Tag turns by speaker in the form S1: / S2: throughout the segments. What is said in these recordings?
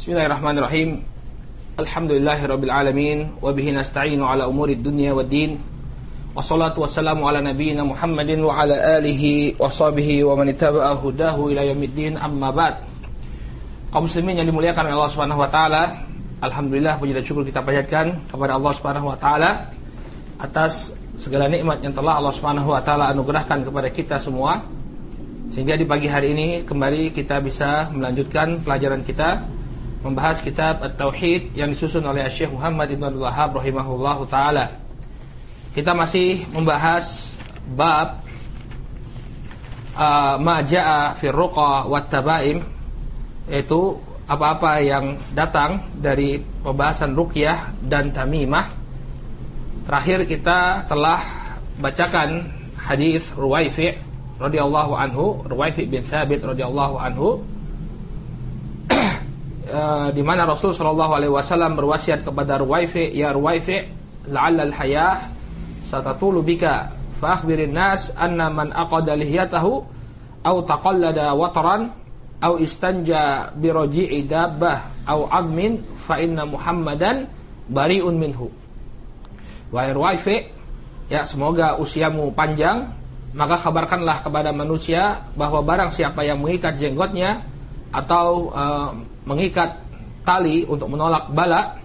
S1: Bismillahirrahmanirrahim. Alhamdulillahirabbil alamin wa bihi nasta'inu ala umurid dunya waddin. Wassalatu wassalamu ala nabiyyina Muhammadin wa ala alihi wa sahbihi wa man ittaba'a hudahu ila yaumiddin. Amma ba'd. Kaum muslimin yang dimuliakan oleh Allah Subhanahu wa taala, alhamdulillah puji dan syukur kita panjatkan kepada Allah Subhanahu wa taala atas segala nikmat yang telah Allah Subhanahu wa taala anugerahkan kepada kita semua, sehingga di pagi hari ini kembali kita bisa melanjutkan pelajaran kita membahas kitab At-Tauhid yang disusun oleh Syekh Muhammad Ibn Abdul Wahhab rahimahullahu taala. Kita masih membahas bab ma jaa fi ruqa wat tabaim, yaitu apa-apa yang datang dari pembahasan ruqyah dan tamimah. Terakhir kita telah bacakan hadis Ruwaifi' radhiyallahu anhu, Ruwaifi' bin Thabit radhiyallahu anhu, di mana Rasul sallallahu alaihi wasallam berwasiat kepada Ruwaifi', ya Ruwaifi', la'alla al-hayah satatulu bika fa akhbirin nas anna man aqada lihyatahu aw taqallada watran aw istanja bi raji'i dabbah aw 'admin fa inna Muhammadan bari'un minhu. Wahai Ruwaifi', ya semoga usiamu panjang, maka kabarkanlah kepada manusia bahwa barang siapa yang mengikat jenggotnya atau mengikat tali untuk menolak bala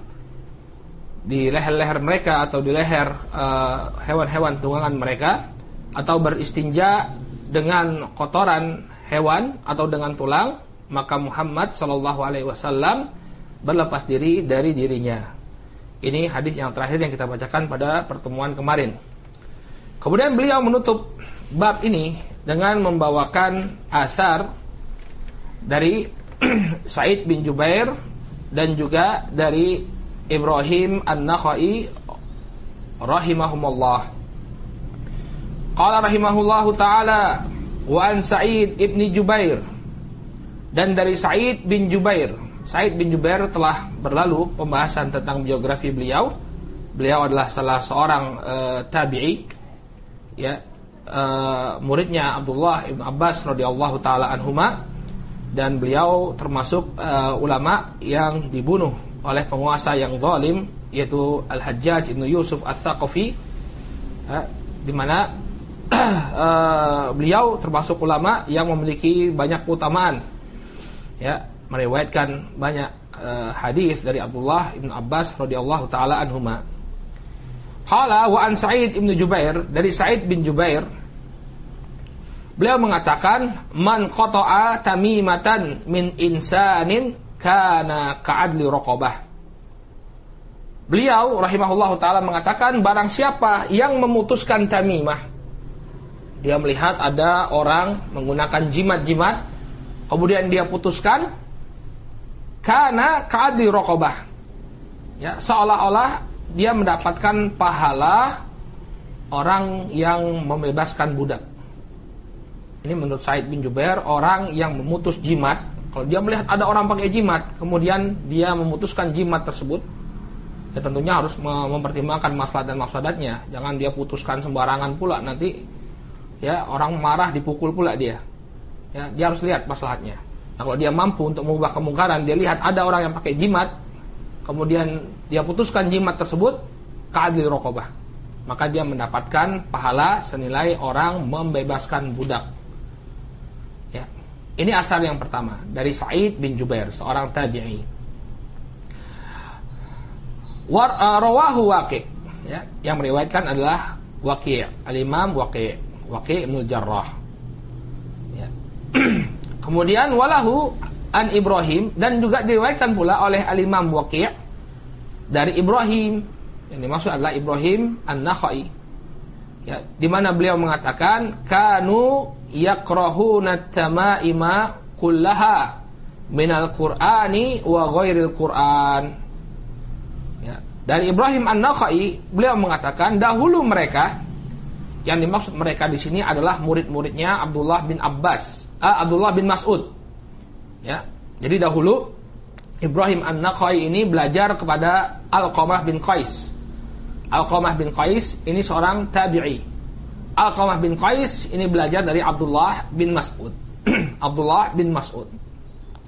S1: di leher-leher mereka atau di leher hewan-hewan tunggangan mereka, atau beristinja dengan kotoran hewan atau dengan tulang, maka Muhammad sallallahu alaihi wasallam berlepas diri dari dirinya. Ini hadis yang terakhir yang kita bacakan pada pertemuan kemarin. Kemudian beliau menutup bab ini dengan membawakan asar dari Sa'id bin Jubair dan juga dari Ibrahim An-Nakhai rahimahumullah. Qala rahimahullahu ta'ala wa an Sa'id ibn Jubair, dan dari Sa'id bin Jubair. Sa'id bin Jubair telah berlalu pembahasan tentang biografi beliau. Beliau adalah salah seorang tabi'i, ya, muridnya Abdullah ibn Abbas radhiyallahu taala anhuma, dan beliau termasuk ulama yang dibunuh oleh penguasa yang zalim, yaitu Al-Hajjaj ibn Yusuf Al-Thaqafi, di mana beliau termasuk ulama yang memiliki banyak keutamaan, ya, meriwayatkan banyak hadis dari Abdullah ibn Abbas radhiyallahu taala anhuma. Qala wa an Sa'id ibn Jubair, dari Sa'id bin Jubair, beliau mengatakan, man qata'a tamimatan min insanin kana ka'adli raqabah. Beliau rahimahullahu taala mengatakan, barang siapa yang memutuskan tamimah, dia melihat ada orang menggunakan jimat-jimat, kemudian dia putuskan, kana ka'adli raqabah, ya, seolah-olah dia mendapatkan pahala orang yang membebaskan budak. Ini menurut Sa'id bin Jubair, orang yang memutus jimat, kalau dia melihat ada orang pakai jimat, kemudian dia memutuskan jimat tersebut, ya tentunya harus mempertimbangkan maslahat dan mafsadatnya. Jangan dia putuskan sembarangan pula, nanti ya orang marah, dipukul pula dia. Ya, dia harus lihat maslahatnya. Nah, kalau dia mampu untuk mengubah kemungkaran, dia lihat ada orang yang pakai jimat, kemudian dia putuskan jimat tersebut, ka'adli raqabah, maka dia mendapatkan pahala senilai orang membebaskan budak. Ya. Ini asal yang pertama dari Sa'id bin Jubair, seorang tabi'i. Rawahu Waqi', ya, yang meriwayatkan adalah Waqi', al-Imam Waqi' bin Jarrah. Ya. Kemudian walahu an Ibrahim, dan juga diriwayatkan pula oleh al-Imam Waqi' dari Ibrahim, yang dimaksud adalah Ibrahim An-Nakhai, ya, di mana beliau mengatakan, kanu yakrahuna tamaima kullaha minal Qur'ani wa ghairil Qur'an. Ya, dari Ibrahim An-Nakhai, beliau mengatakan, dahulu mereka, yang dimaksud mereka di sini adalah murid-muridnya Abdullah bin Mas'ud. Ya, jadi dahulu Ibrahim An-Nakhai ini belajar kepada Alqamah bin Qais. Alqamah bin Qais ini seorang tabi'i. Alqamah bin Qais ini belajar dari Abdullah bin Mas'ud. Abdullah bin Mas'ud.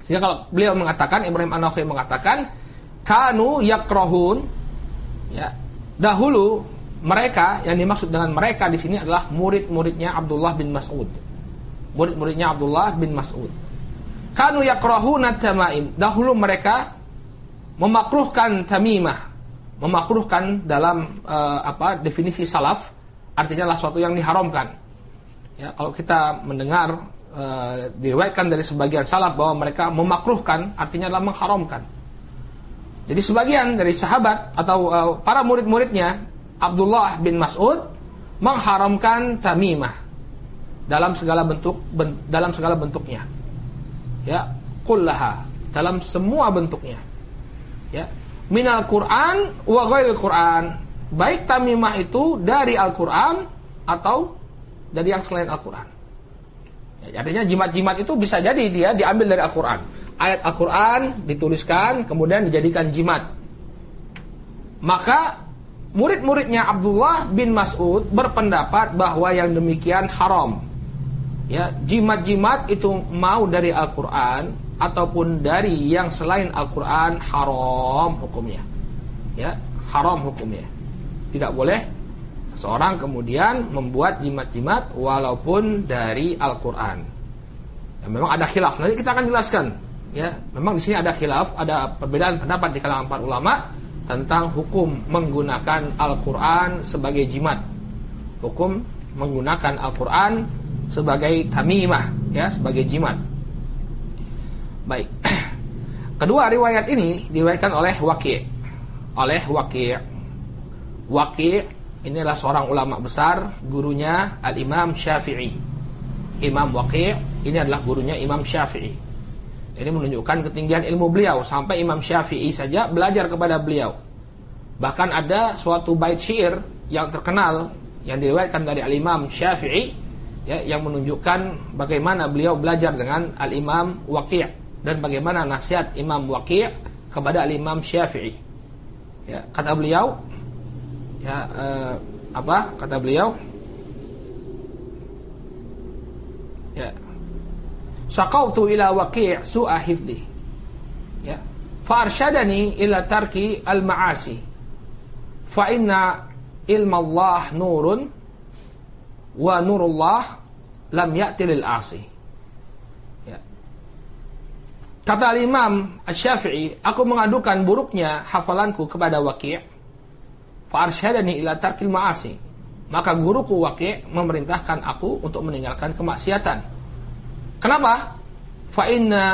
S1: Sehingga kalau beliau mengatakan, Ibrahim An-Nakha'i mengatakan, kanu yakrahun, ya, dahulu mereka, yang dimaksud dengan mereka di sini adalah murid-muridnya Abdullah bin Mas'ud. Murid-muridnya Abdullah bin Mas'ud. Kanu yakrahuna tamaim, dahulu mereka memakruhkan tamimah. Memakruhkan dalam definisi salaf artinya adalah sesuatu yang diharamkan. Ya, kalau kita mendengar diriwayatkan dari sebagian salaf bahwa mereka memakruhkan, artinya adalah mengharamkan. Jadi sebagian dari sahabat atau para murid-muridnya Abdullah bin Mas'ud mengharamkan tamimah dalam segala bentuknya. Ya, kullaha, dalam semua bentuknya. Ya, minal Qur'an wa ghairil Qur'an, baik tamimah itu dari Al-Qur'an atau dari yang selain Al-Qur'an. Ya, artinya jimat-jimat itu bisa jadi dia diambil dari Al-Qur'an. Ayat Al-Qur'an dituliskan kemudian dijadikan jimat. Maka murid-muridnya Abdullah bin Mas'ud berpendapat bahwa yang demikian haram. Ya, jimat-jimat itu mau dari Al-Qur'an ataupun dari yang selain Al-Qur'an haram hukumnya. Ya, haram hukumnya. Tidak boleh seorang kemudian membuat jimat-jimat walaupun dari Al-Qur'an. Ya, memang ada khilaf. Nanti kita akan jelaskan. Ya, memang di sini ada khilaf, ada perbedaan pendapat di kalangan para ulama tentang hukum menggunakan Al-Qur'an sebagai jimat. Hukum menggunakan Al-Qur'an sebagai tamimah, ya, sebagai jimat. Baik. Kedua riwayat ini diriwayatkan oleh Waqi'. Waqi' ini adalah seorang ulama besar, gurunya Al-Imam Syafi'i. Imam Waqi' ini adalah gurunya Imam Syafi'i. Ini menunjukkan ketinggian ilmu beliau, sampai Imam Syafi'i saja belajar kepada beliau. Bahkan ada suatu bait syair yang terkenal yang diriwayatkan dari Al-Imam Syafi'i, ya, yang menunjukkan bagaimana beliau belajar dengan Al-Imam Waqi' dan bagaimana nasihat Imam Waqi' kepada Al-Imam Syafi'i. Ya, kata beliau, ya, kata beliau? Ya, syaqautu ila Waqi' su'a hifdhi, ya, fa arsyadani ila tarki al-ma'asi, fa inna ilma Allah nurun wa nurullah lam ya'ti lil 'asi. Ya. Kata Imam Asy-Syafi'i, aku mengadukan buruknya hafalanku kepada Waqi', fa arsyadani ila tarkil ma'asi, maka guruku Waqi' memerintahkan aku untuk meninggalkan kemaksiatan. Kenapa? Fa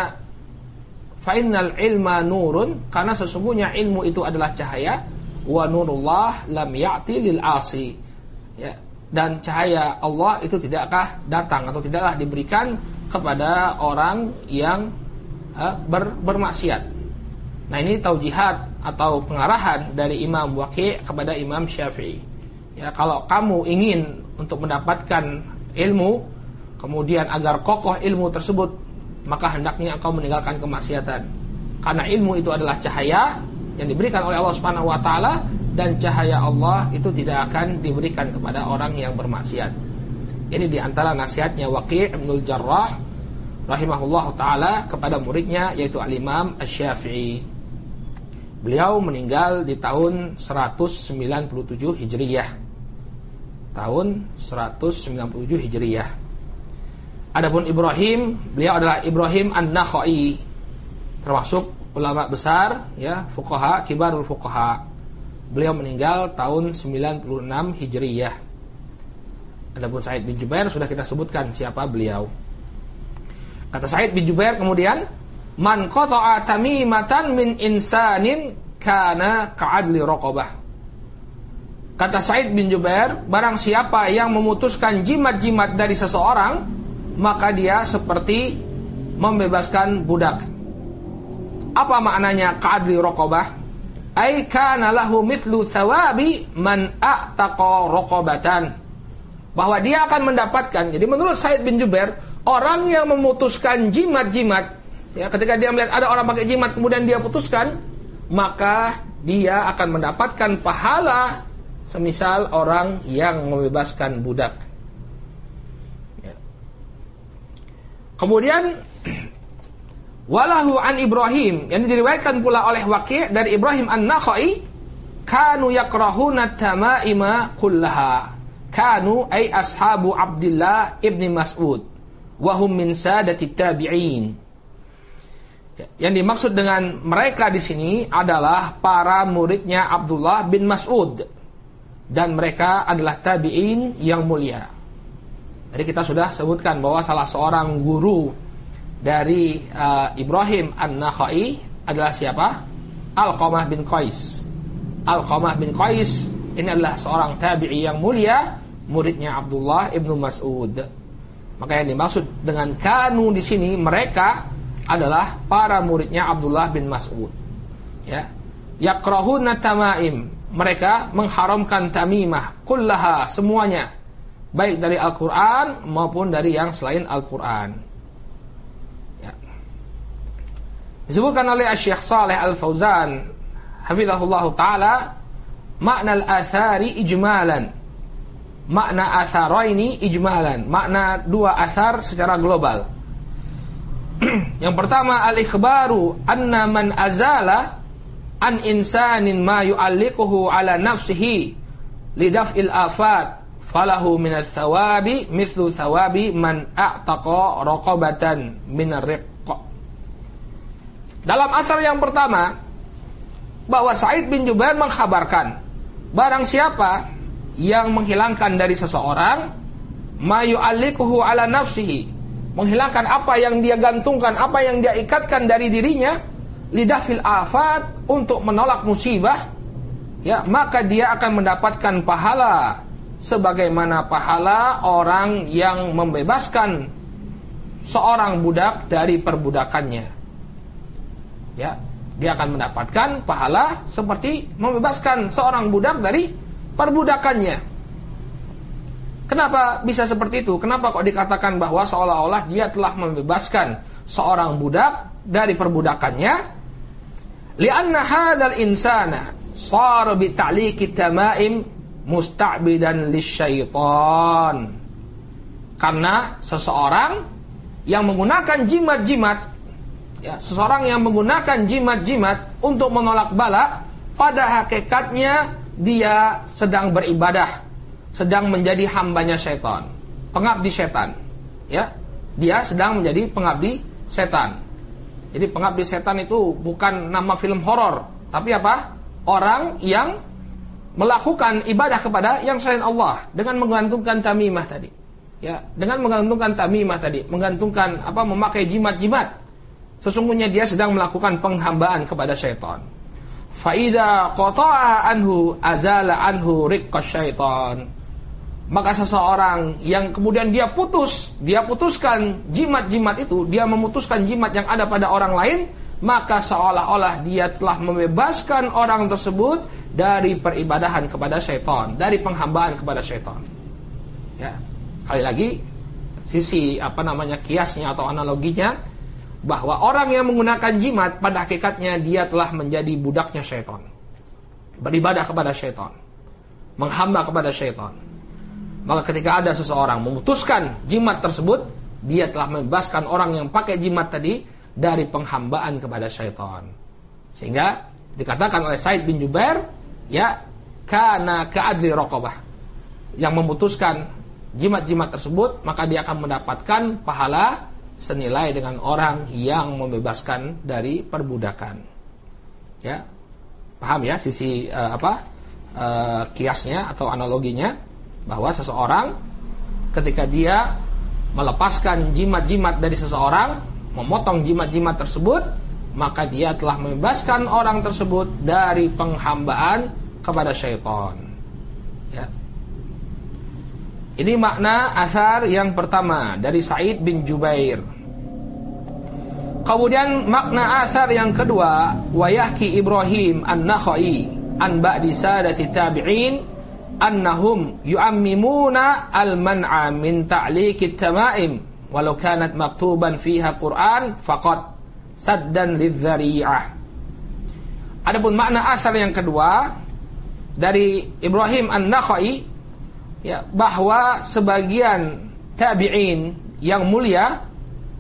S1: innal ilma nurun, karena sesungguhnya ilmu itu adalah cahaya, wa nurullah lam ya'ti lil 'asi. Ya, dan cahaya Allah itu tidakkah datang atau tidaklah diberikan kepada orang yang bermaksiat. Nah, ini taujihat atau pengarahan dari Imam Waqi' kepada Imam Syafi'i. Ya, kalau kamu ingin untuk mendapatkan ilmu, kemudian agar kokoh ilmu tersebut, maka hendaknya engkau meninggalkan kemaksiatan. Karena ilmu itu adalah cahaya yang diberikan oleh Allah Subhanahu wa taala, dan cahaya Allah itu tidak akan diberikan kepada orang yang bermaksiat. Ini di antara nasihatnya Waqi' Ibnul Jarrah rahimahullah taala kepada muridnya, yaitu Al-Imam Asy-Syafi'i. Beliau meninggal di tahun 197 Hijriyah. Tahun 197 Hijriyah. Adapun Ibrahim, beliau adalah Ibrahim An-Nakha'i, termasuk ulama besar, ya, fuqaha, kibarul fuqaha. Beliau meninggal tahun 96 Hijriyah. Adapun Sa'id bin Jubair sudah kita sebutkan siapa beliau. Kata Sa'id bin Jubair kemudian, man qata'a tamimatan min insanin kana ka'adli raqabah. Kata Sa'id bin Jubair, barang siapa yang memutuskan jimat-jimat dari seseorang, maka dia seperti membebaskan budak. Apa maknanya ka'adli raqabah? Ai kana lahu mithlu thawabi man a'taqa raqabatan. Bahwa dia akan mendapatkan, jadi menurut Sa'id bin Jubair, orang yang memutuskan jimat-jimat, ya, ketika dia melihat ada orang pakai jimat kemudian dia putuskan, maka dia akan mendapatkan pahala semisal orang yang membebaskan budak. Kemudian Walahu an Ibrahim, yang diriwayatkan pula oleh Waqi' dari Ibrahim An-Nakhai, kanu yakrahuna tamaima kullaha. Kanu ay ashabu Abdullah ibni Mas'ud wa hum min sadati tabi'in. Yang dimaksud dengan mereka di sini adalah para muridnya Abdullah bin Mas'ud, dan mereka adalah tabi'in yang mulia. Jadi kita sudah sebutkan bahwa salah seorang guru dari Ibrahim An-Nakhai adalah siapa? Alqamah bin Qais. Alqamah bin Qais ini adalah seorang tabi'i yang mulia, muridnya Abdullah ibnu Mas'ud. Maka yang dimaksud dengan kanu di sini, mereka adalah para muridnya Abdullah bin Mas'ud. Ya. Yakrahuna tamaim, mereka mengharamkan tamimah kullaha, semuanya, baik dari Al-Qur'an maupun dari yang selain Al-Qur'an. Disebutkan oleh Syekh Shalih Al-Fauzan hafizahullah taala, makna al-athari ijmalan, makna atharaini ijmalan, makna dua athar secara global. Yang pertama, al-ikhbaru anna man azala an insanin ma yu'alliquhu ala nafsihi lidaf'il afat falahu min ats-tsawabi mithlu tsawabi man a'taqa raqabatan min ar-riq. Dalam asar yang pertama, bahwa Sa'id bin Jubair mengkhabarkan, barang siapa yang menghilangkan dari seseorang ma yu'alliquhu ala nafsihi, menghilangkan apa yang dia gantungkan, apa yang dia ikatkan dari dirinya, lidafil afat, untuk menolak musibah, ya, maka dia akan mendapatkan pahala sebagaimana pahala orang yang membebaskan seorang budak dari perbudakannya. Ya, dia akan mendapatkan pahala seperti membebaskan seorang budak dari perbudakannya. Kenapa bisa seperti itu? Kenapa kok dikatakan bahwa seolah-olah dia telah membebaskan seorang budak dari perbudakannya? Li'anna hadzal insana shara bi ta'liqi tamaim musta'bidan lisyaitan. Karena seseorang yang menggunakan jimat-jimat, ya, seseorang yang menggunakan jimat-jimat untuk menolak bala, pada hakikatnya dia sedang beribadah, sedang menjadi hambanya syaitan, pengabdi setan. Ya, dia sedang menjadi pengabdi setan. Jadi pengabdi setan itu bukan nama film horor, tapi apa? Orang yang melakukan ibadah kepada yang selain Allah dengan menggantungkan tamimah tadi. Ya, dengan menggantungkan tamimah tadi, menggantungkan apa? Memakai jimat-jimat. Sesungguhnya dia sedang melakukan penghambaan kepada syaitan. Faida qata'a anhu azala anhu riqqas syaitan. Maka seseorang yang kemudian dia putuskan jimat-jimat itu, dia memutuskan jimat yang ada pada orang lain, maka seolah-olah dia telah membebaskan orang tersebut dari peribadahan kepada syaitan, dari penghambaan kepada syaitan. Ya, sekali lagi sisi kiasnya atau analoginya, bahwa orang yang menggunakan jimat pada hakikatnya dia telah menjadi budaknya syaitan, beribadah kepada syaitan, menghamba kepada syaitan. Maka ketika ada seseorang memutuskan jimat tersebut, dia telah membebaskan orang yang pakai jimat tadi dari penghambaan kepada syaitan. Sehingga dikatakan oleh Sa'id bin Jubair, ya, kana ka'adli raqabah, yang memutuskan jimat-jimat tersebut, maka dia akan mendapatkan pahala senilai dengan orang yang membebaskan dari perbudakan. Ya, paham ya sisi kiasnya atau analoginya, bahwa seseorang ketika dia melepaskan jimat-jimat dari seseorang, memotong jimat-jimat tersebut, maka dia telah membebaskan orang tersebut dari penghambaan kepada syaitan. Ya. Ini makna asar yang pertama dari Sa'id bin Jubair. Kemudian makna asar yang kedua, wa yahki Ibrahim An-Nakhai an ba'di sadati tabi'in annahum yu'ammimuna al-man'a min ta'liqit tamaim walau kanat maktuban fiha Qur'an faqad saddan lidh-dhari'ah. Adapun makna asar yang kedua dari Ibrahim An-Nakhai, ya, bahwa sebagian tabi'in yang mulia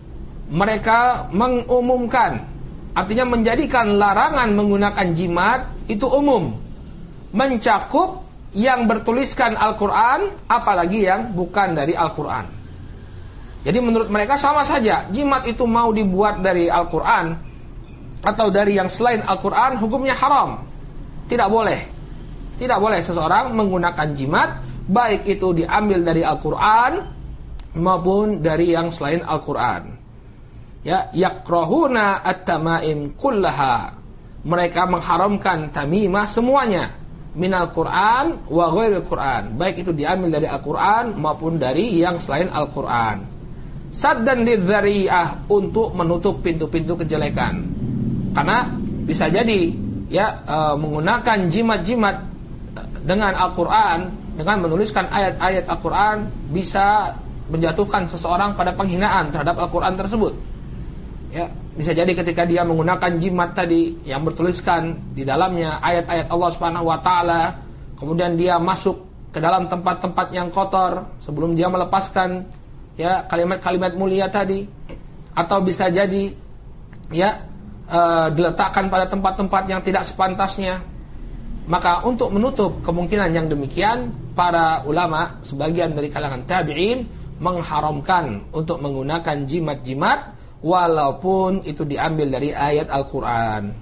S1: mereka mengumumkan, artinya menjadikan larangan menggunakan jimat itu umum, mencakup yang bertuliskan Al-Quran, apalagi yang bukan dari Al-Quran. Jadi menurut mereka sama saja, jimat itu mau dibuat dari Al-Quran atau dari yang selain Al-Quran, hukumnya haram. Tidak boleh. Tidak boleh seseorang menggunakan jimat, baik itu diambil dari Al-Quran maupun dari yang selain Al-Quran. Ya, yakrahuna at-tamaim kullaha. Mereka mengharamkan tamimah semuanya, minal Quran wa ghairil Quran, baik itu diambil dari Al-Quran maupun dari yang selain Al-Quran. Saddan lidzari'ah, untuk menutup pintu-pintu kejelekan. Karena bisa jadi ya menggunakan jimat-jimat dengan Al-Quran, dengan menuliskan ayat-ayat Al-Quran, bisa menjatuhkan seseorang pada penghinaan terhadap Al-Quran tersebut. Ya, bisa jadi ketika dia menggunakan jimat tadi yang bertuliskan di dalamnya ayat-ayat Allah Subhanahu wa taala, kemudian dia masuk ke dalam tempat-tempat yang kotor sebelum dia melepaskan ya kalimat-kalimat mulia tadi, atau bisa jadi ya diletakkan pada tempat-tempat yang tidak sepantasnya. Maka untuk menutup kemungkinan yang demikian, para ulama sebagian dari kalangan tabi'in mengharamkan untuk menggunakan jimat-jimat walaupun itu diambil dari ayat Al-Quran.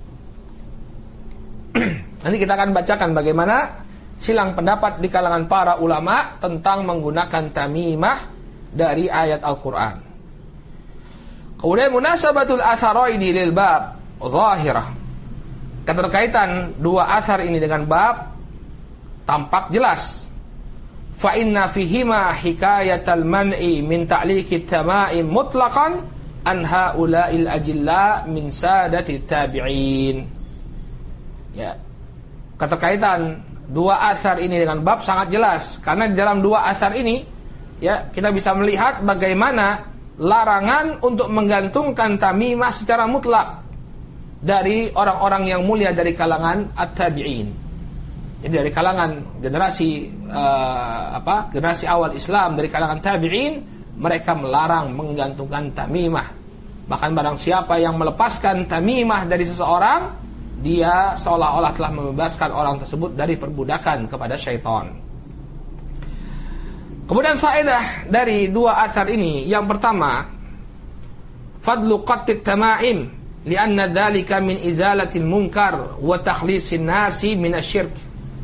S1: Nanti kita akan bacakan bagaimana silang pendapat di kalangan para ulama tentang menggunakan tamimah dari ayat Al-Quran. Kemudian munasabatul atharaini lil bab zahirah. Keterkaitan dua asar ini dengan bab tampak jelas. Fa inna fihima hikayatal man'i min ta'liqit tama'im mutlaqan an haula'il ajilla min sadati tabi'in. Ya. Keterkaitan dua asar ini dengan bab sangat jelas, karena di dalam dua asar ini ya kita bisa melihat bagaimana larangan untuk menggantungkan tamimah secara mutlak dari orang-orang yang mulia dari kalangan at-tabi'in. Jadi dari kalangan generasi generasi awal Islam dari kalangan tabi'in, mereka melarang menggantungkan tamimah. Bahkan barang siapa yang melepaskan tamimah dari seseorang, dia seolah-olah telah membebaskan orang tersebut dari perbudakan kepada syaitan. Kemudian faedah dari dua asar ini, yang pertama, fadlu qattit tama'im lianna dzalika min izalatil munkar wa takhlisin nasi minasyirk.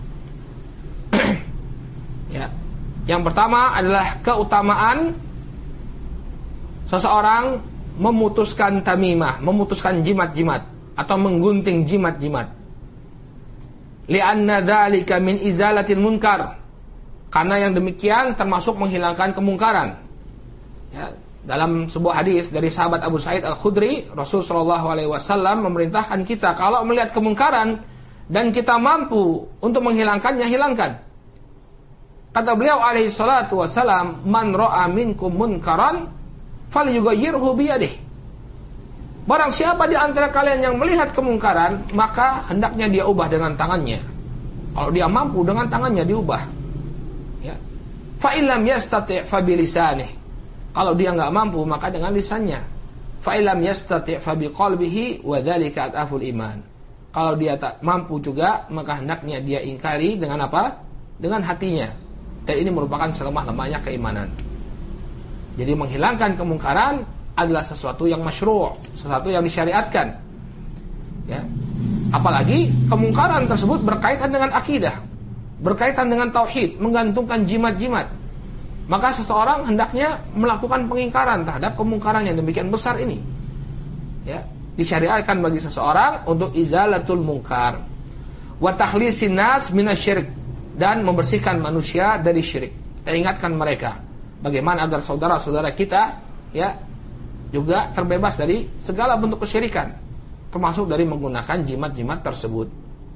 S1: Ya. Yang pertama adalah keutamaan seseorang memutuskan tamimah, memutuskan jimat-jimat atau menggunting jimat-jimat. Lianna dzalika min izalatil munkar. Karena yang demikian termasuk menghilangkan kemungkaran. Ya, dalam sebuah hadis dari sahabat Abu Sa'id Al-Khudri, Rasulullah SAW memerintahkan kita kalau melihat kemungkaran dan kita mampu untuk menghilangkannya, hilangkan. Kata beliau alaihi salatu wassalam, man ra'a minkum munkaran falyughayyirhu biyadihi. Barang siapa di antara kalian yang melihat kemungkaran, maka hendaknya dia ubah dengan tangannya. Kalau dia mampu, dengan tangannya diubah. Fa illam yastati' fa bilisanih. Kalau dia enggak mampu, maka dengan lisannya. Fa illam yastati' fa biqalbihi wa dzalika ataful iman. Kalau dia tak mampu juga, maka hendaknya dia ingkari dengan apa? Dengan hatinya. Dan ini merupakan selemah-lemahnya keimanan. Jadi menghilangkan kemungkaran adalah sesuatu yang masyru', sesuatu yang disyariatkan. Ya. Apalagi kemungkaran tersebut berkaitan dengan akidah, berkaitan dengan tauhid, menggantungkan jimat-jimat. Maka seseorang hendaknya melakukan pengingkaran terhadap kemungkaran yang demikian besar ini. Ya, disyariatkan bagi seseorang untuk izalatul munkar wa takhlisin nas minasyirik, dan membersihkan manusia dari syirik. Kita ingatkan mereka bagaimana agar saudara-saudara kita ya juga terbebas dari segala bentuk kesyirikan, termasuk dari menggunakan jimat-jimat tersebut.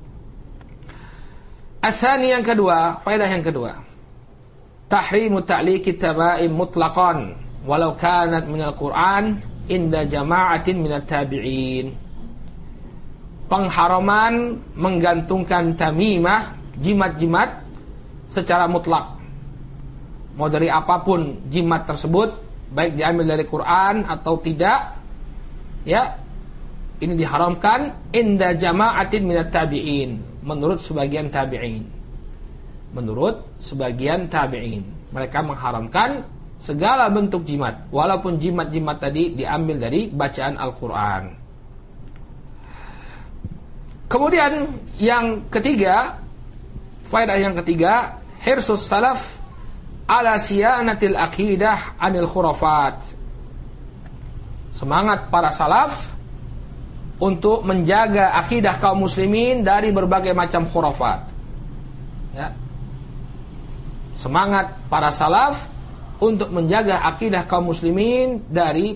S1: Asani, yang kedua, faedah yang kedua, tahrimu ta'liqit tama'im mutlaqan walau kanat minal Qur'an inda jama'atin minat tabi'in. Pengharaman menggantungkan tamimah, jimat-jimat secara mutlak. Mau dari apapun jimat tersebut, baik diambil dari Quran atau tidak, ya, ini diharamkan inda jama'atin minat tabi'in, menurut sebagian tabi'in. Menurut sebagian tabi'in, mereka mengharamkan segala bentuk jimat, walaupun jimat-jimat tadi diambil dari bacaan Al-Quran. Kemudian yang ketiga, faedah yang ketiga, hirsus salaf ala siyanatil aqidah anil khurafat. Semangat para salaf untuk menjaga akidah kaum muslimin dari berbagai macam khurafat. Ya. Semangat para salaf untuk menjaga akidah kaum muslimin dari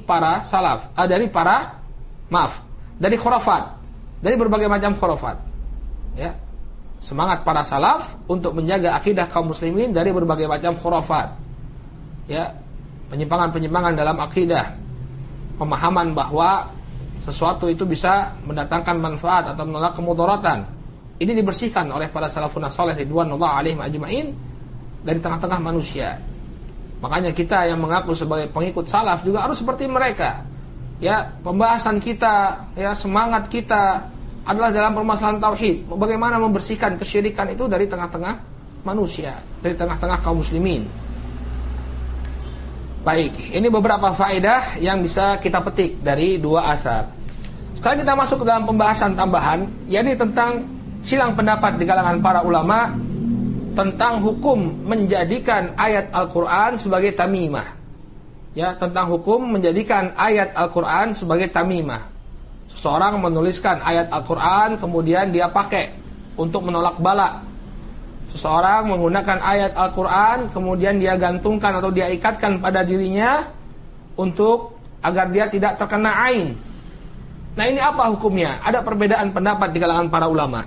S1: dari khurafat, dari berbagai macam khurafat. Ya. Semangat para salaf untuk menjaga akidah kaum muslimin dari berbagai macam khurafat. Ya. Penyimpangan-penyimpangan dalam akidah. Pemahaman bahwa sesuatu itu bisa mendatangkan manfaat atau menolak kemudaratan. Ini dibersihkan oleh para salafun saleh ridwanullah alaihim ajma'in dari tengah-tengah manusia. Makanya kita yang mengaku sebagai pengikut salaf juga harus seperti mereka. Ya, pembahasan kita, ya, semangat kita adalah dalam permasalahan tauhid. Bagaimana membersihkan kesyirikan itu dari tengah-tengah manusia, dari tengah-tengah kaum muslimin. Baik, ini beberapa faedah yang bisa kita petik dari dua asar. Sekarang kita masuk ke dalam pembahasan tambahan, yakni tentang silang pendapat di kalangan para ulama tentang hukum menjadikan ayat Al-Quran sebagai tamimah. Ya, tentang hukum menjadikan ayat Al-Quran sebagai tamimah. Seseorang menuliskan ayat Al-Quran kemudian dia pakai untuk menolak bala. Seseorang menggunakan ayat Al-Quran kemudian dia gantungkan atau dia ikatkan pada dirinya untuk agar dia tidak terkena ain. Nah, ini apa hukumnya? Ada perbedaan pendapat di kalangan para ulama.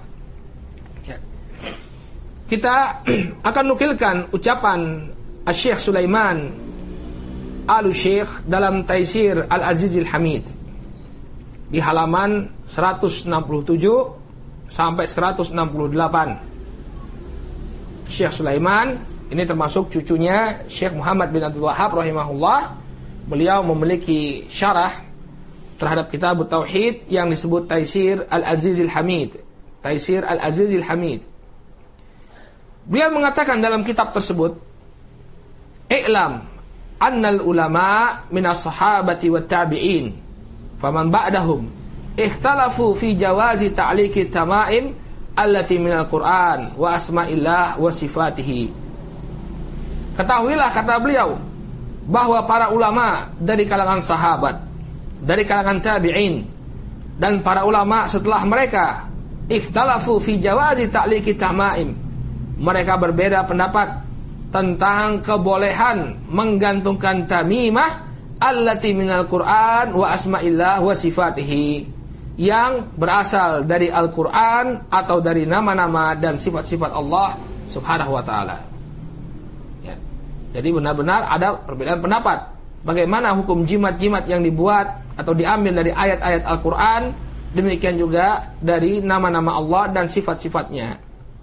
S1: Kita akan nukilkan ucapan Syekh Sulaiman Al-Syekh dalam Taisir Al-Azizil Hamid di halaman 167 sampai 168. Syekh Sulaiman ini termasuk cucunya Syekh Muhammad bin Abdul Wahhab rahimahullah. Beliau memiliki syarah terhadap kitab Tauhid yang disebut Taisir Al-Azizil Hamid. Taisir Al-Azizil Hamid. Beliau mengatakan dalam kitab tersebut, "I'lam annal ulama minas sahabati wat tabi'in faman ba'dahum ikhtalafu fi jawazi ta'liqi tamaim allati minal Qur'an wa asma'illah wa sifatihi." Ketahuilah, kata beliau, bahwa para ulama dari kalangan sahabat, dari kalangan tabi'in, dan para ulama setelah mereka ikhtalafu fi jawazi ta'liqi tamaim. Mereka berbeda pendapat tentang kebolehan menggantungkan tamimah allati minal Qur'an wa asma'illah wa sifatihi, yang berasal dari Al-Qur'an atau dari nama-nama dan sifat-sifat Allah Subhanahu wa taala. Ya. Jadi benar-benar ada perbedaan pendapat bagaimana hukum jimat-jimat yang dibuat atau diambil dari ayat-ayat Al-Qur'an, demikian juga dari nama-nama Allah dan sifat-sifatnya.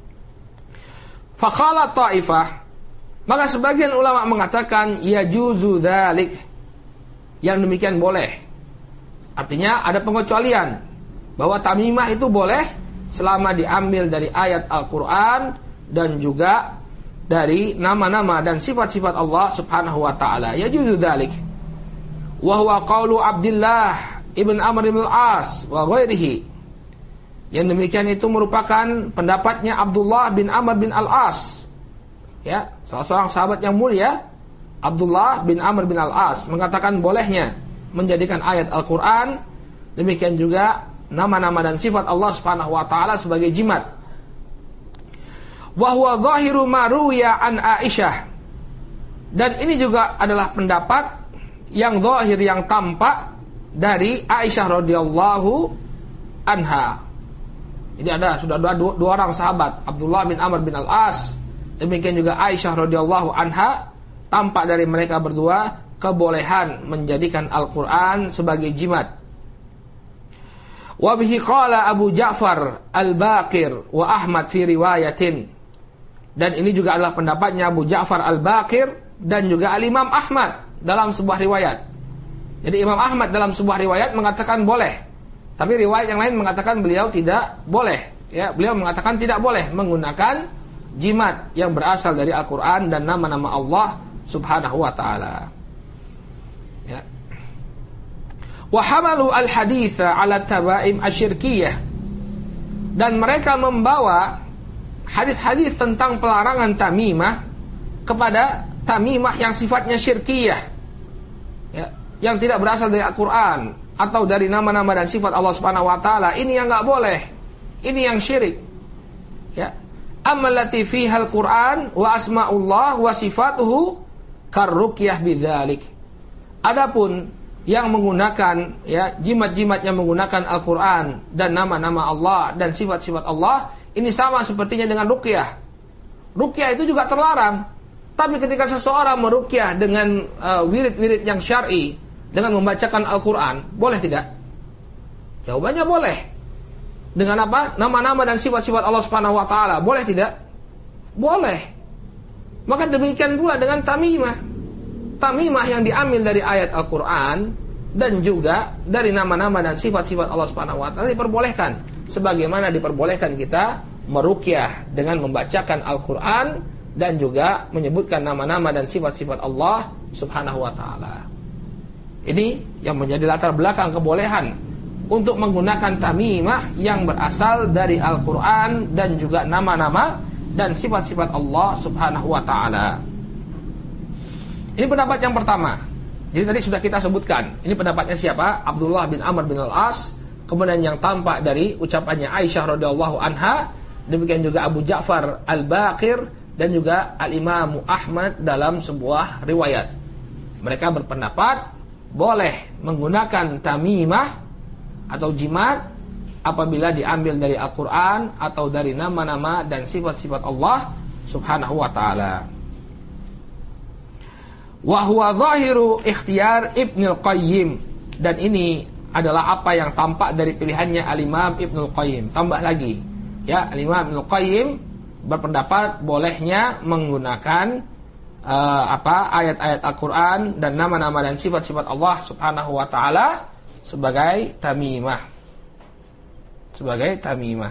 S1: Faqala ta'ifah, maka sebagian ulama mengatakan yajuzu dzalik, yang demikian boleh. Artinya ada pengecualian bahwa tamimah itu boleh selama diambil dari ayat Al-Qur'an dan juga dari nama-nama dan sifat-sifat Allah Subhanahu wa taala. Yajuzu dzalik. Wa huwa qaulu Abdullah ibn Amr bin Al-As wa ghairihi. Yang demikian itu merupakan pendapatnya Abdullah bin Amr bin Al-As. Ya, salah seorang sahabat yang mulia, Abdullah bin Amr bin Al-As, mengatakan bolehnya menjadikan ayat Al-Qur'an, demikian juga nama-nama dan sifat Allah Subhanahu wa taala sebagai jimat. Wa huwa zahiru ma ruwiya an Aisyah. Dan ini juga adalah pendapat yang zahir, yang tampak dari Aisyah radhiyallahu anha. Ini sudah dua orang sahabat, Abdullah bin Amr bin Al-As, demikian juga Aisyah radhiyallahu anha, tampak dari mereka berdua kebolehan menjadikan Al-Quran sebagai jimat. Wa bihi qala Abu Ja'far Al-Baqir wa Ahmad fi riwayatin. Dan ini juga adalah pendapatnya Abu Ja'far Al-Baqir dan juga Al-Imam Ahmad dalam sebuah riwayat. Jadi Imam Ahmad dalam sebuah riwayat mengatakan boleh, tapi riwayat yang lain mengatakan beliau tidak boleh. Ya, beliau mengatakan tidak boleh menggunakan jimat yang berasal dari Al-Quran dan nama-nama Allah Subhanahu wa Ta'ala. Ya. Wa hamalu al-haditha ala tabaim asyirkiyah, dan mereka membawa hadis-hadis tentang pelarangan tamimah kepada tamimah yang sifatnya syirkiyah, ya, yang tidak berasal dari Al-Quran atau dari nama-nama dan sifat Allah Subhanahu wa Ta'ala. Ini yang nggak boleh, ini yang syirik. Ya, amallati fiha al-Quran wa asma'ullah wa sifatuhu karruqyah bidzalik. Adapun yang menggunakan, ya, jimat-jimat yang menggunakan Al-Quran dan nama-nama Allah dan sifat-sifat Allah, ini sama sepertinya dengan ruqyah. Ruqyah itu juga terlarang. Tapi ketika seseorang meruqyah dengan wirid-wirid yang syar'i, dengan membacakan Al-Quran, boleh tidak? Jawabannya boleh. Dengan apa? Nama-nama dan sifat-sifat Allah Subhanahu wa Ta'ala, boleh tidak? Boleh. Maka demikian pula dengan tamimah. Tamimah yang diambil dari ayat Al-Quran dan juga dari nama-nama dan sifat-sifat Allah Subhanahu wa Ta'ala diperbolehkan, sebagaimana diperbolehkan kita meruqyah dengan membacakan Al-Quran dan juga menyebutkan nama-nama dan sifat-sifat Allah Subhanahu wa Ta'ala. Ini yang menjadi latar belakang kebolehan untuk menggunakan tamimah yang berasal dari Al-Quran dan juga nama-nama dan sifat-sifat Allah Subhanahu wa Ta'ala. Ini pendapat yang pertama. Jadi tadi sudah kita sebutkan. Ini pendapatnya siapa? Abdullah bin Amr bin Al-As. Kemudian yang tampak dari ucapannya Aisyah radhiyallahu anha. Demikian juga Abu Ja'far Al-Baqir dan juga Al-Imam Ahmad dalam sebuah riwayat. Mereka berpendapat boleh menggunakan tamimah atau jimat apabila diambil dari Al-Quran atau dari nama-nama dan sifat-sifat Allah Subhanahu wa Ta'ala. Wa huwa zahiru ikhtiyar Ibnul Qayyim, dan ini adalah apa yang tampak dari pilihannya Al-Imam Ibnul Qayyim. Tambah lagi, ya, Al-Imam Ibnul Qayyim berpendapat bolehnya menggunakan ayat-ayat Al-Quran dan nama-nama dan sifat-sifat Allah Subhanahu wa Ta'ala sebagai tamimah. Sebagai tamimah.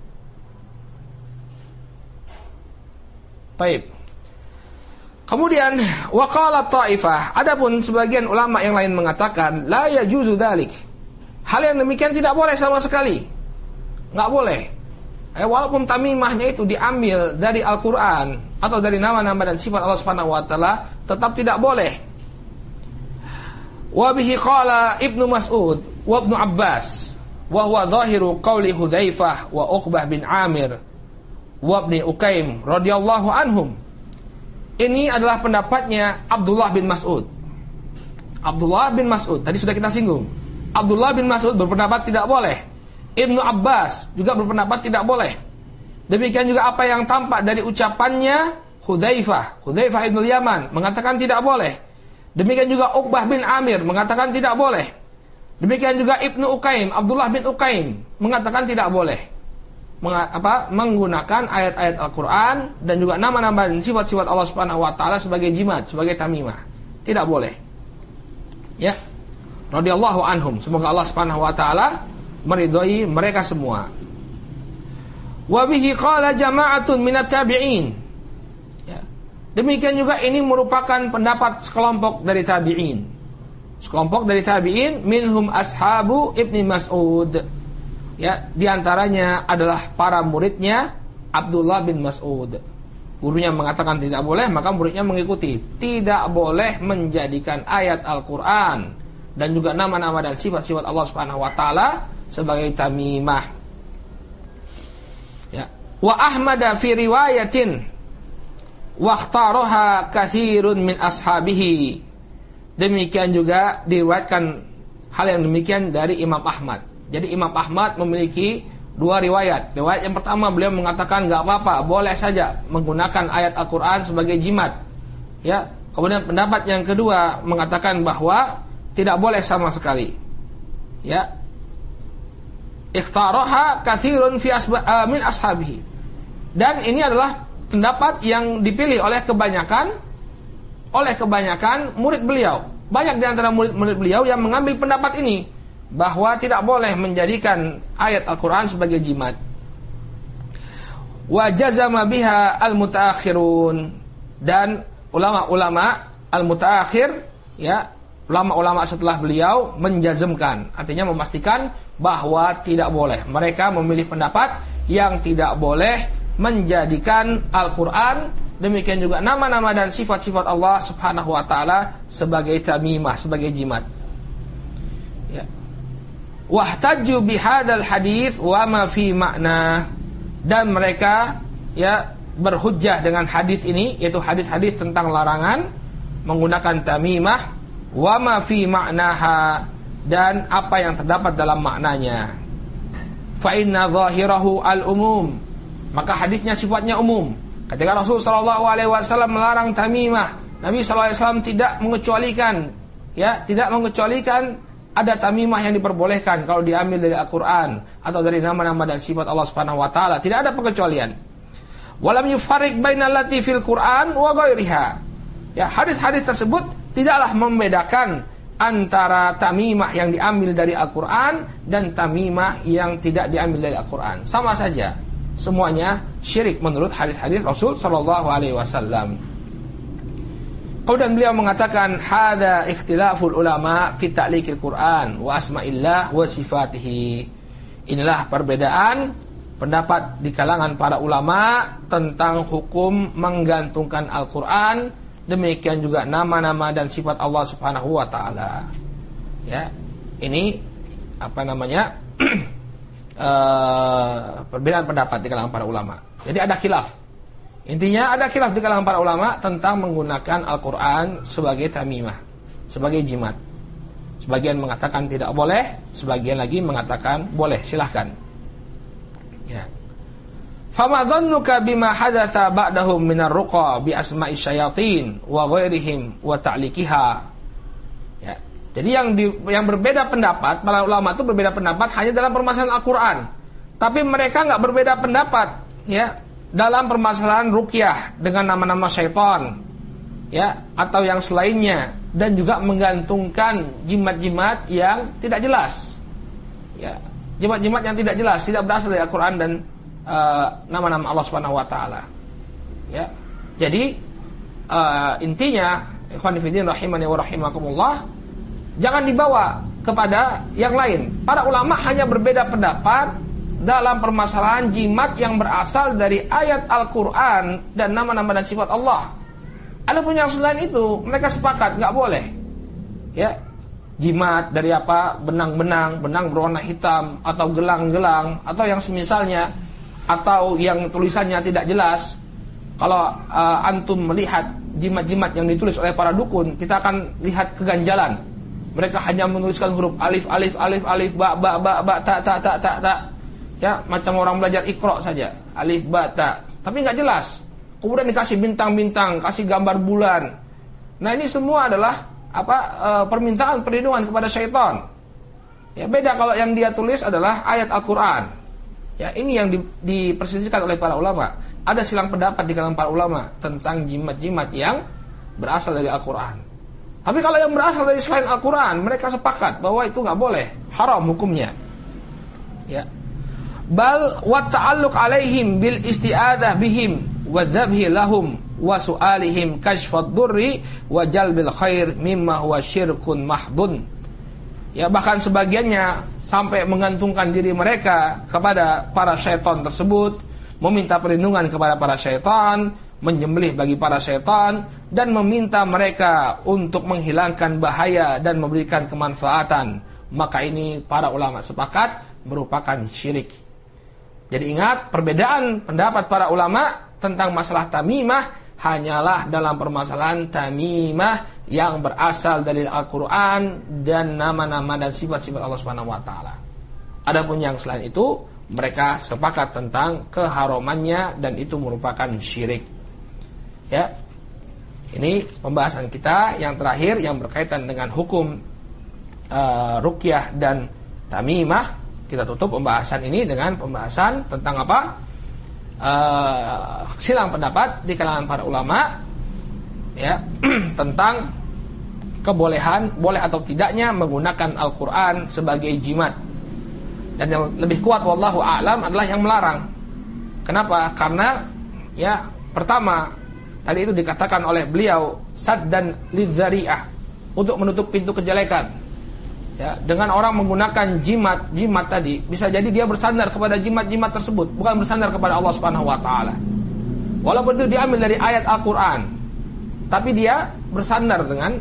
S1: Taib. Kemudian waqala ta'ifah, adapun sebagian ulama yang lain mengatakan la yajuzu dzalik. Hal yang demikian tidak boleh sama sekali. Enggak boleh. Walaupun tamimahnya itu diambil dari Al-Qur'an atau dari nama-nama dan sifat Allah Subhanahu wa Ta'ala, tetap tidak boleh. Wa bihi qala Ibnu Mas'ud wa Ibnu Abbas wa huwa zahiru qauli Hudzaifah wa Uqbah bin Amir wa Ibnu Uqaim radhiyallahu anhum. Ini adalah pendapatnya Abdullah bin Mas'ud. Abdullah bin Mas'ud, tadi sudah kita singgung. Abdullah bin Mas'ud berpendapat tidak boleh. Ibnu Abbas juga berpendapat tidak boleh. Demikian juga apa yang tampak dari ucapannya Hudzaifah ibn Yaman mengatakan tidak boleh. Demikian juga Uqbah bin Amir mengatakan tidak boleh. Demikian juga Ibnu Uqaim, Abdullah bin Uqaim mengatakan tidak boleh. Menggunakan ayat-ayat Al-Quran dan juga nama-nama dan sifat-sifat Allah Subhanahu wa Ta'ala sebagai jimat, sebagai tamimah. Tidak boleh. Ya. Radhiyallahu anhum. Semoga Allah Subhanahu wa Ta'ala meridhai mereka semua. Wa bihi qala jama'atun minat tabi'in. Ya. Demikian juga ini merupakan pendapat sekelompok dari tabi'in. Sekelompok dari tabi'in minhum ashabu Ibnu Mas'ud. Ya, diantaranya adalah para muridnya Abdullah bin Mas'ud. Gurunya mengatakan tidak boleh, maka muridnya mengikuti. Tidak boleh menjadikan ayat Al-Quran dan juga nama-nama dan sifat-sifat Allah Subhanahu wa Ta'ala sebagai tamimah. Ya. Wa Ahmad fi riwayatin wa ikhtaraha katsirun min ashabihi. Demikian juga diriwayatkan hal yang demikian dari Imam Ahmad. Jadi Imam Ahmad memiliki dua riwayat. Riwayat yang pertama beliau mengatakan enggak apa-apa, boleh saja menggunakan ayat Al-Qur'an sebagai jimat. Ya. Kemudian pendapat yang kedua mengatakan bahwa tidak boleh sama sekali. Ya. Ikhtaraha katsirun fi min ashabihi. Dan ini adalah pendapat yang dipilih oleh kebanyakan oleh kebanyakan murid beliau. Banyak di antara murid-murid beliau yang mengambil pendapat ini, bahwa tidak boleh menjadikan ayat Al-Quran sebagai jimat. Wa jazama biha al-mutaakhirun, dan ulama-ulama al-mutaakhir, ya, ulama-ulama setelah beliau menjazmkan, artinya memastikan bahwa tidak boleh. Mereka memilih pendapat yang tidak boleh menjadikan Al-Quran, demikian juga nama-nama dan sifat-sifat Allah Subhanahu wa taala sebagai tamimah, sebagai jimat. Ya. Wahtaju bihadzal hadits wa ma fi makna, dan mereka, ya, berhujjah dengan hadis ini, yaitu hadis-hadis tentang larangan menggunakan tamimah, wa ma fi maknaha, dan apa yang terdapat dalam maknanya. Fa inna zahirahu al-umum, maka hadisnya sifatnya umum. Ketika Rasul sallallahu alaihi wasallam melarang tamimah, Nabi sallallahu alaihi wasallam tidak mengecualikan, ya, tidak mengecualikan ada tamimah yang diperbolehkan kalau diambil dari Al-Qur'an atau dari nama-nama dan sifat Allah Subhanahu wa taala, tidak ada pengecualian. Walam yufarriq bainal lati fil Qur'an wa ghairiha. Ya, hadis-hadis tersebut tidaklah membedakan antara tamimah yang diambil dari Al-Qur'an dan tamimah yang tidak diambil dari Al-Qur'an. Sama saja. Semuanya syirik menurut hadis-hadis Rasul sallallahu alaihi wasallam. Kemudian beliau mengatakan, hadza ikhtilaful ulama fi ta'liqil Qur'an wa asma'illah wa sifatihi. Inilah perbedaan pendapat di kalangan para ulama tentang hukum menggantungkan Al-Qur'an, demikian juga nama-nama dan sifat Allah Subhanahu wa taala. Ya, ini apa namanya? Perbedaan pendapat di kalangan para ulama. Jadi ada khilaf. Intinya ada khilaf di kalangan para ulama tentang menggunakan Al-Quran sebagai tamimah, sebagai jimat. Sebagian mengatakan tidak boleh, sebagian lagi mengatakan boleh, silahkan. Ya. Fama dhannuka bima hadatsa ba'dahum minar ruqa bi asma'i syayatin wa ghairihim wa ta'liqiha. Ya. Jadi yang berbeda pendapat, para ulama itu berbeda pendapat hanya dalam permasalahan Al-Quran. Tapi mereka nggak berbeda pendapat, ya, dalam permasalahan ruqyah dengan nama-nama syaitan, ya, atau yang selainnya, dan juga menggantungkan jimat-jimat yang tidak jelas, ya, jimat-jimat yang tidak jelas, tidak berasal dari Al-Quran dan nama-nama Allah Subhanahu Wa Taala. Ya, jadi intinya, ikhwan fillah rahimani wa rahimakumullah, jangan dibawa kepada yang lain. Para ulama hanya berbeda pendapat dalam permasalahan jimat yang berasal dari ayat Al-Quran dan nama-nama dan sifat Allah. Adapun yang selain itu, mereka sepakat nggak boleh. Ya, jimat dari apa? Benang-benang, benang berwarna hitam atau gelang-gelang atau yang semisalnya, atau yang tulisannya tidak jelas. Kalau antum melihat jimat-jimat yang ditulis oleh para dukun, kita akan lihat keganjalan. Mereka hanya menuliskan huruf alif, alif, alif, alif, ba, ba, ba, ba, ta, ta, ta, ta, ta. Ya, macam orang belajar Iqra saja, alif, ba, ta. Tapi nggak jelas. Kemudian dikasih bintang-bintang, kasih gambar bulan. Nah, ini semua adalah permintaan perlindungan kepada syaitan. Ya, beda kalau yang dia tulis adalah ayat Al-Quran. Ya, ini yang diperselisihkan oleh para ulama. Ada silang pendapat di kalangan para ulama tentang jimat-jimat yang berasal dari Al-Quran. Tapi kalau yang berasal dari selain Al-Quran, mereka sepakat bahwa itu nggak boleh, haram hukumnya. Ya. Bal wa ta'alluq alaihim bil isti'adah bihim wa dzabhi lahum wa su'alihim kashfad durri wa jalbil khair mimma huwa syirkun mahdun. Ya, bahkan sebagiannya sampai menggantungkan diri mereka kepada para syaitan tersebut, meminta perlindungan kepada para syaitan, menyembelih bagi para syaitan, dan meminta mereka untuk menghilangkan bahaya dan memberikan kemanfaatan. Maka ini para ulama sepakat merupakan syirik. Jadi ingat, perbedaan pendapat para ulama tentang masalah tamimah hanyalah dalam permasalahan tamimah yang berasal dari Al-Quran dan nama-nama dan sifat-sifat Allah Subhanahu wa taala. Adapun yang selain itu, mereka sepakat tentang keharamannya dan itu merupakan syirik. Ya. Ini pembahasan kita yang terakhir yang berkaitan dengan hukum ruqyah dan tamimah. Kita tutup pembahasan ini dengan pembahasan tentang apa? Silang pendapat di kalangan para ulama ya tentang kebolehan, boleh atau tidaknya menggunakan Al-Quran sebagai jimat. Dan yang lebih kuat wallahu a'lam adalah yang melarang. Kenapa? Karena ya pertama tadi itu dikatakan oleh beliau saddan lidzari'ah, untuk menutup pintu kejelekan. Ya, dengan orang menggunakan jimat tadi, bisa jadi dia bersandar kepada jimat-jimat tersebut, bukan bersandar kepada Allah Subhanahu wa taala. Walaupun itu diambil dari ayat Al-Qur'an, tapi dia bersandar dengan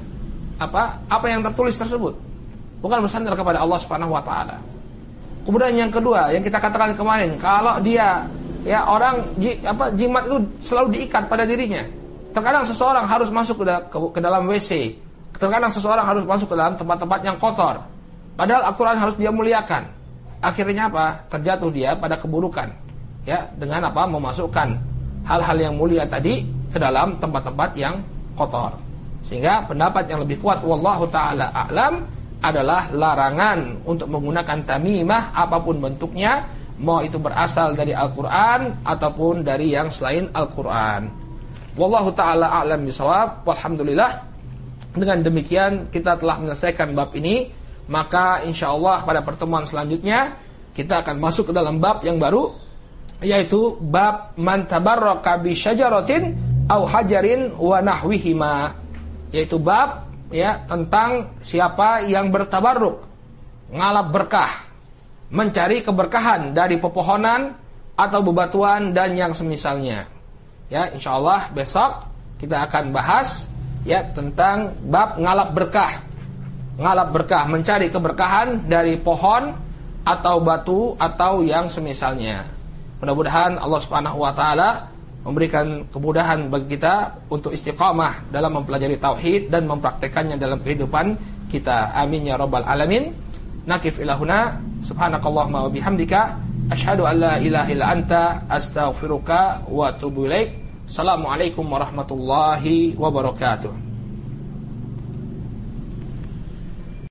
S1: apa yang tertulis tersebut, bukan bersandar kepada Allah Subhanahu wa taala. Kemudian yang kedua, yang kita katakan kemarin, kalau dia ya orang jimat itu selalu diikat pada dirinya. Terkadang seseorang harus masuk ke dalam WC, terkadang seseorang harus masuk ke dalam tempat-tempat yang kotor, padahal Al-Quran harus dia muliakan. Akhirnya apa? Terjatuh dia pada keburukan, ya, dengan memasukkan hal-hal yang mulia tadi ke dalam tempat-tempat yang kotor. Sehingga pendapat yang lebih kuat wallahu taala a'lam adalah larangan untuk menggunakan tamimah apapun bentuknya, mau itu berasal dari Al-Quran ataupun dari yang selain Al-Quran. Wallahu ta'ala a'lam bisawab. Walhamdulillah, dengan demikian kita telah menyelesaikan bab ini. Maka insyaAllah pada pertemuan selanjutnya kita akan masuk ke dalam bab yang baru, yaitu bab man tabarraka bi syajaratin au hajarin wa nahwihima, yaitu bab ya tentang siapa yang bertabarruk, ngalap berkah, mencari keberkahan dari pepohonan atau bebatuan dan yang semisalnya. Ya, insyaallah besok kita akan bahas ya tentang bab ngalap berkah. Ngalap berkah, mencari keberkahan dari pohon atau batu atau yang semisalnya. Mudah-mudahan Allah Subhanahu wa taala memberikan kemudahan bagi kita untuk istiqamah dalam mempelajari tauhid dan mempraktekannya dalam kehidupan kita. Amin ya rabbal alamin. Nakif ilahuna subhanakallahumma wa bihamdika asyhadu an la ilaha illa anta astaghfiruka wa atubu ilaik. Assalamualaikum warahmatullahi wabarakatuh.